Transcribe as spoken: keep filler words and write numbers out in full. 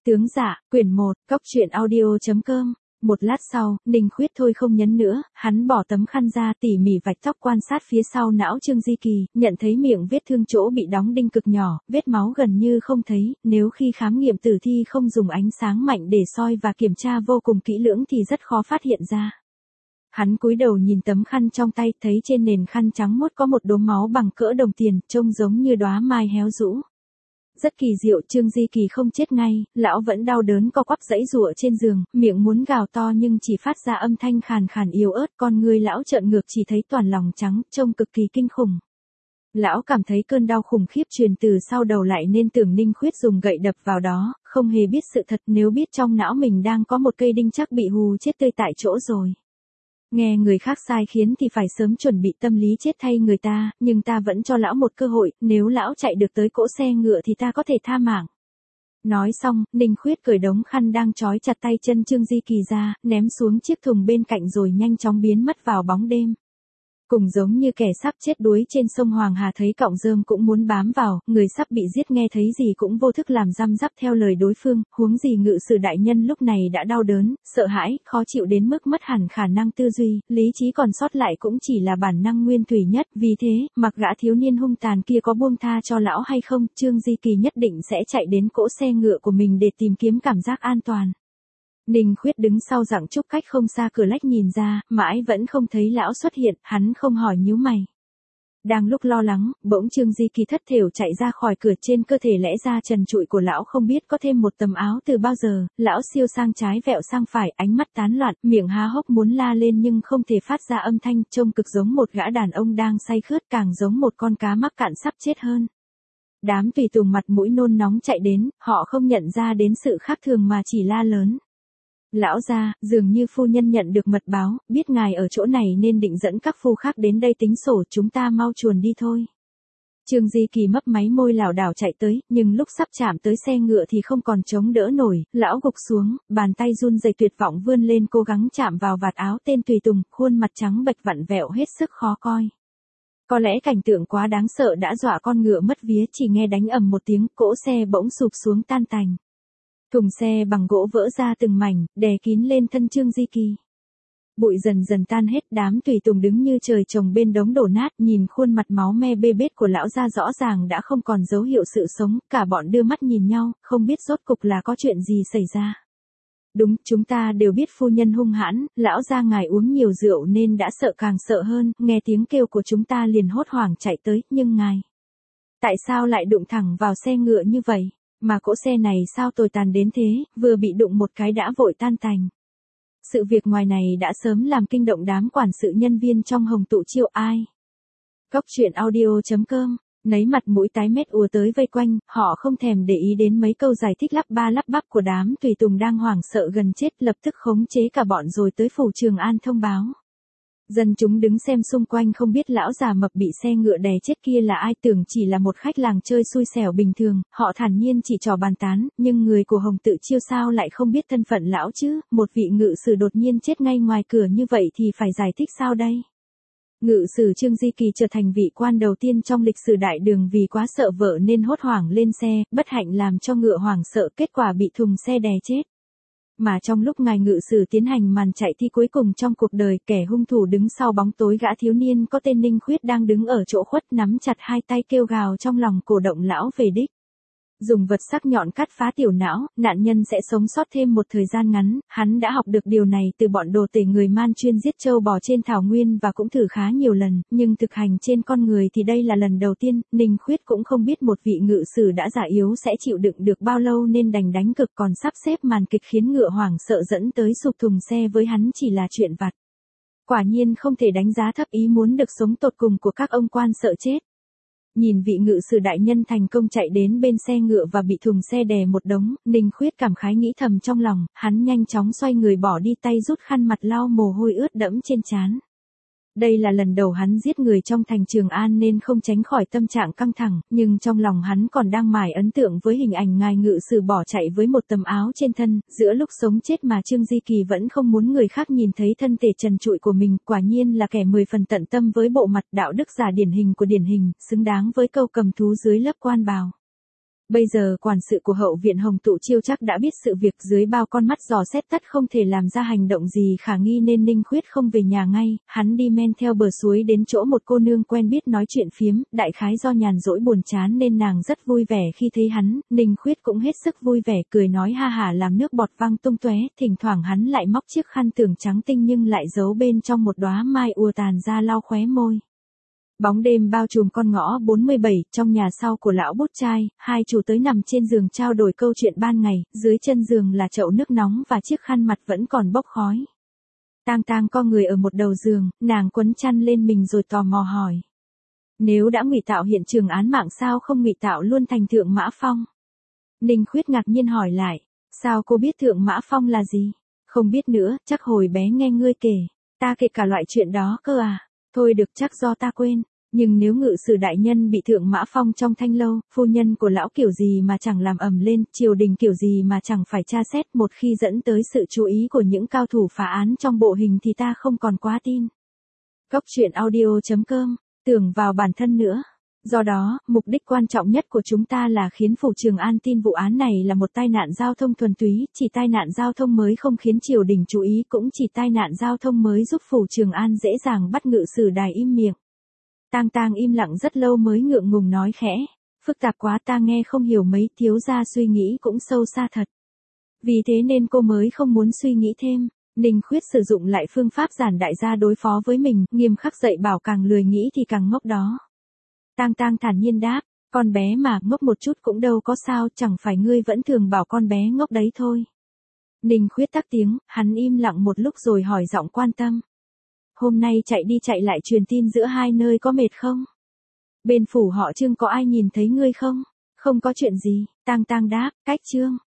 Tướng dạ, quyển một, cóc truyện audio.com. Một lát sau, Ninh Khuyết thôi không nhấn nữa, hắn bỏ tấm khăn ra tỉ mỉ vạch tóc quan sát phía sau não Trương Di Kỳ, nhận thấy miệng vết thương chỗ bị đóng đinh cực nhỏ, vết máu gần như không thấy, nếu khi khám nghiệm tử thi không dùng ánh sáng mạnh để soi và kiểm tra vô cùng kỹ lưỡng thì rất khó phát hiện ra. Hắn cúi đầu nhìn tấm khăn trong tay, thấy trên nền khăn trắng muốt có một đốm máu bằng cỡ đồng tiền, trông giống như đóa mai héo rũ. Rất kỳ diệu, Trương Di Kỳ không chết ngay, lão vẫn đau đớn co quắp giãy giụa trên giường, miệng muốn gào to nhưng chỉ phát ra âm thanh khàn khàn yếu ớt, con người lão trợn ngược chỉ thấy toàn lòng trắng, trông cực kỳ kinh khủng. Lão cảm thấy cơn đau khủng khiếp truyền từ sau đầu lại nên tưởng Ninh Khuyết dùng gậy đập vào đó, không hề biết sự thật, nếu biết trong não mình đang có một cây đinh chắc bị hù chết tươi tại chỗ rồi. Nghe người khác sai khiến thì phải sớm chuẩn bị tâm lý chết thay người ta, nhưng ta vẫn cho lão một cơ hội, nếu lão chạy được tới cỗ xe ngựa thì ta có thể tha mạng. Nói xong, Ninh Khuyết cởi đống khăn đang trói chặt tay chân Trương Di Kỳ ra, ném xuống chiếc thùng bên cạnh rồi nhanh chóng biến mất vào bóng đêm. Cùng giống như kẻ sắp chết đuối trên sông Hoàng Hà thấy cọng rơm cũng muốn bám vào, người sắp bị giết nghe thấy gì cũng vô thức làm răm rắp theo lời đối phương, huống gì ngự sử đại nhân lúc này đã đau đớn, sợ hãi, khó chịu đến mức mất hẳn khả năng tư duy, lý trí còn sót lại cũng chỉ là bản năng nguyên thủy nhất, vì thế, mặc gã thiếu niên hung tàn kia có buông tha cho lão hay không, Trương Di Kỳ nhất định sẽ chạy đến cỗ xe ngựa của mình để tìm kiếm cảm giác an toàn. Ninh Khuyết đứng sau giảng trúc cách không xa cửa lách nhìn ra, mãi vẫn không thấy lão xuất hiện, hắn không hỏi nhíu mày. Đang lúc lo lắng, bỗng Trương Di Kỳ thất thểu chạy ra khỏi cửa, trên cơ thể lẽ ra trần trụi của lão không biết có thêm một tấm áo từ bao giờ, lão siêu sang trái vẹo sang phải, ánh mắt tán loạn, miệng há hốc muốn la lên nhưng không thể phát ra âm thanh, trông cực giống một gã đàn ông đang say khướt, càng giống một con cá mắc cạn sắp chết hơn. Đám tùy tùng mặt mũi nôn nóng chạy đến, họ không nhận ra đến sự khác thường mà chỉ la lớn. Lão gia, dường như phu nhân nhận được mật báo, biết ngài ở chỗ này nên định dẫn các phu khác đến đây tính sổ, chúng ta mau chuồn đi thôi. Trương Di Kỳ mấp máy môi lảo đảo chạy tới, nhưng lúc sắp chạm tới xe ngựa thì không còn chống đỡ nổi, lão gục xuống, bàn tay run rẩy tuyệt vọng vươn lên cố gắng chạm vào vạt áo tên tùy tùng, khuôn mặt trắng bệch vặn vẹo hết sức khó coi. Có lẽ cảnh tượng quá đáng sợ đã dọa con ngựa mất vía, chỉ nghe đánh ầm một tiếng, cỗ xe bỗng sụp xuống tan tành. Thùng xe bằng gỗ vỡ ra từng mảnh, đè kín lên thân Trương Di Kỳ. Bụi dần dần tan hết, đám tùy tùng đứng như trời trồng bên đống đổ nát, nhìn khuôn mặt máu me bê bết của lão gia rõ ràng đã không còn dấu hiệu sự sống, cả bọn đưa mắt nhìn nhau, không biết rốt cục là có chuyện gì xảy ra. Đúng, chúng ta đều biết phu nhân hung hãn, lão gia ngài uống nhiều rượu nên đã sợ càng sợ hơn, nghe tiếng kêu của chúng ta liền hốt hoảng chạy tới, nhưng ngài, tại sao lại đụng thẳng vào xe ngựa như vậy? Mà cỗ xe này sao tồi tàn đến thế, vừa bị đụng một cái đã vội tan tành. Sự việc ngoài này đã sớm làm kinh động đám quản sự nhân viên trong Hồng Tụ Chiêu ai. Cóc truyện audio.com, nấy mặt mũi tái mét ùa tới vây quanh, họ không thèm để ý đến mấy câu giải thích lắp ba lắp bắp của đám tùy tùng đang hoảng sợ gần chết, lập tức khống chế cả bọn rồi tới phủ Trường An thông báo. Dân chúng đứng xem xung quanh không biết lão già mập bị xe ngựa đè chết kia là ai, tưởng chỉ là một khách làng chơi xui xẻo bình thường, họ thản nhiên chỉ trò bàn tán, nhưng người của Hồng Tự Chiêu sao lại không biết thân phận lão chứ, một vị ngự sử đột nhiên chết ngay ngoài cửa như vậy thì phải giải thích sao đây? Ngự sử Trương Di Kỳ trở thành vị quan đầu tiên trong lịch sử đại đường vì quá sợ vợ nên hốt hoảng lên xe, bất hạnh làm cho ngựa hoảng sợ, kết quả bị thùng xe đè chết. Mà trong lúc ngài ngự sử tiến hành màn chạy thi cuối cùng trong cuộc đời, kẻ hung thủ đứng sau bóng tối gã thiếu niên có tên Ninh Khuyết đang đứng ở chỗ khuất nắm chặt hai tay kêu gào trong lòng cổ động lão về đích. Dùng vật sắc nhọn cắt phá tiểu não, nạn nhân sẽ sống sót thêm một thời gian ngắn, hắn đã học được điều này từ bọn đồ tể người Man chuyên giết trâu bò trên thảo nguyên và cũng thử khá nhiều lần, nhưng thực hành trên con người thì đây là lần đầu tiên, Ninh Khuyết cũng không biết một vị ngự sử đã già yếu sẽ chịu đựng được bao lâu nên đành đánh cực, còn sắp xếp màn kịch khiến ngựa hoảng sợ dẫn tới sụp thùng xe với hắn chỉ là chuyện vặt. Quả nhiên không thể đánh giá thấp ý muốn được sống tột cùng của các ông quan sợ chết. Nhìn vị ngự sử đại nhân thành công chạy đến bên xe ngựa và bị thùng xe đè một đống, Ninh Khuyết cảm khái nghĩ thầm trong lòng, hắn nhanh chóng xoay người bỏ đi, tay rút khăn mặt lau mồ hôi ướt đẫm trên trán. Đây là lần đầu hắn giết người trong thành Trường An nên không tránh khỏi tâm trạng căng thẳng, nhưng trong lòng hắn còn đang mải ấn tượng với hình ảnh ngài ngự sử bỏ chạy với một tấm áo trên thân, giữa lúc sống chết mà Trương Di Kỳ vẫn không muốn người khác nhìn thấy thân thể trần trụi của mình, quả nhiên là kẻ mười phần tận tâm với bộ mặt đạo đức giả điển hình của điển hình, xứng đáng với câu cầm thú dưới lớp quan bào. Bây giờ quản sự của hậu viện Hồng Tụ Chiêu chắc đã biết sự việc, dưới bao con mắt dò xét tất không thể làm ra hành động gì khả nghi nên Ninh Khuyết không về nhà ngay, hắn đi men theo bờ suối đến chỗ một cô nương quen biết nói chuyện phiếm, đại khái do nhàn rỗi buồn chán nên nàng rất vui vẻ khi thấy hắn, Ninh Khuyết cũng hết sức vui vẻ cười nói ha hả làm nước bọt văng tung tóe, thỉnh thoảng hắn lại móc chiếc khăn tưởng trắng tinh nhưng lại giấu bên trong một đóa mai ùa tàn ra lau khóe môi. Bóng đêm bao trùm con ngõ bốn mươi bảy, trong nhà sau của lão bút trai, hai chủ tới nằm trên giường trao đổi câu chuyện ban ngày, dưới chân giường là chậu nước nóng và chiếc khăn mặt vẫn còn bốc khói. Tang Tang co người ở một đầu giường, nàng quấn chăn lên mình rồi tò mò hỏi. Nếu đã ngụy tạo hiện trường án mạng sao không ngụy tạo luôn thành Thượng Mã Phong? Ninh Khuyết ngạc nhiên hỏi lại, sao cô biết Thượng Mã Phong là gì? Không biết nữa, chắc hồi bé nghe ngươi kể, ta kể cả loại chuyện đó cơ à? Thôi được, chắc do ta quên, nhưng nếu ngự sử đại nhân bị Thượng Mã Phong trong thanh lâu, phu nhân của lão kiểu gì mà chẳng làm ầm lên, triều đình kiểu gì mà chẳng phải tra xét, một khi dẫn tới sự chú ý của những cao thủ phá án trong bộ hình thì ta không còn quá tin. Cốc truyện audio chấm com, tưởng vào bản thân nữa. Do đó, mục đích quan trọng nhất của chúng ta là khiến Phủ Trường An tin vụ án này là một tai nạn giao thông thuần túy, chỉ tai nạn giao thông mới không khiến triều đình chú ý, cũng chỉ tai nạn giao thông mới giúp Phủ Trường An dễ dàng bắt ngự sử đài im miệng. Tang Tang im lặng rất lâu mới ngượng ngùng nói khẽ, phức tạp quá ta nghe không hiểu mấy, thiếu gia suy nghĩ cũng sâu xa thật. Vì thế nên cô mới không muốn suy nghĩ thêm. Ninh Khuyết sử dụng lại phương pháp giản đại gia đối phó với mình, nghiêm khắc dạy bảo càng lười nghĩ thì càng ngốc đó. Tang Tang thản nhiên đáp, con bé mà ngốc một chút cũng đâu có sao, chẳng phải ngươi vẫn thường bảo con bé ngốc đấy thôi. Ninh Khuyết tắc tiếng, hắn im lặng một lúc rồi hỏi giọng quan tâm. Hôm nay chạy đi chạy lại truyền tin giữa hai nơi có mệt không? Bên phủ họ Trương có ai nhìn thấy ngươi không? Không có chuyện gì, Tang Tang đáp, cách Trương.